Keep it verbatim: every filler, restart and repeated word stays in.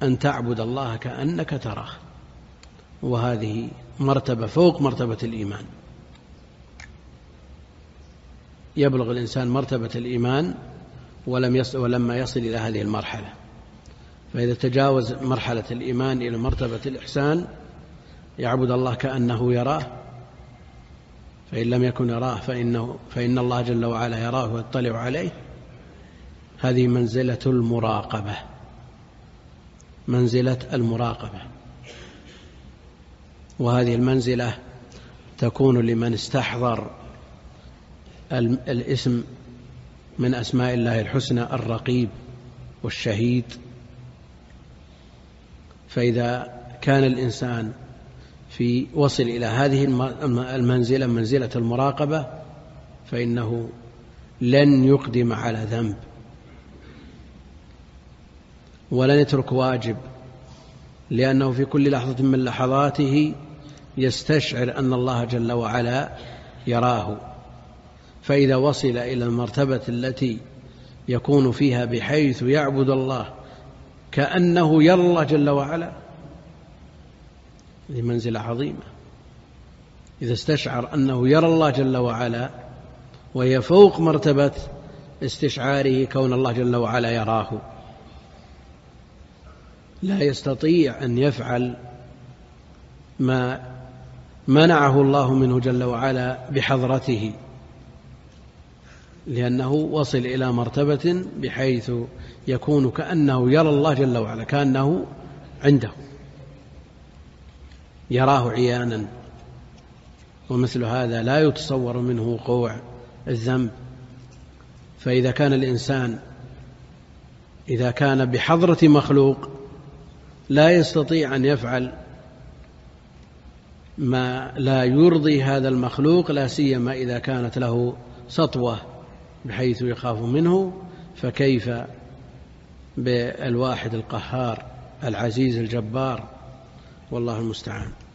أن تعبد الله كأنك تراه، وهذه مرتبة فوق مرتبة الإيمان. يبلغ الإنسان مرتبة الإيمان ولم يصل ولما يصل إلى هذه المرحلة، فإذا تجاوز مرحلة الإيمان إلى مرتبة الإحسان يعبد الله كأنه يراه، فإن لم يكن يراه فإنه فإن الله جل وعلا يراه ويطلع عليه. هذه منزلة المراقبة، منزلة المراقبة. وهذه المنزلة تكون لمن استحضر الاسم من أسماء الله الحسنى الرقيب والشهيد. فإذا كان الإنسان في وصل إلى هذه المنزلة، منزلة المراقبة، فإنه لن يقدم على ذنب ولن يترك واجب، لأنه في كل لحظة من لحظاته يستشعر أن الله جل وعلا يراه. فإذا وصل إلى المرتبة التي يكون فيها بحيث يعبد الله كأنه يرى الله جل وعلا، هذه منزلة عظيمة. إذا استشعر أنه يرى الله جل وعلا، وهي فوق مرتبة استشعاره كون الله جل وعلا يراه، لا يستطيع أن يفعل ما منعه الله منه جل وعلا بحضرته، لأنه وصل إلى مرتبة بحيث يكون كأنه يرى الله جل وعلا، كأنه عنده يراه عيانا. ومثل هذا لا يتصور منه وقوع الذنب. فإذا كان الإنسان إذا كان بحضرة مخلوق لا يستطيع أن يفعل ما لا يرضي هذا المخلوق، لا سيما إذا كانت له سطوة بحيث يخاف منه، فكيف بالواحد القهار العزيز الجبار؟ والله المستعان.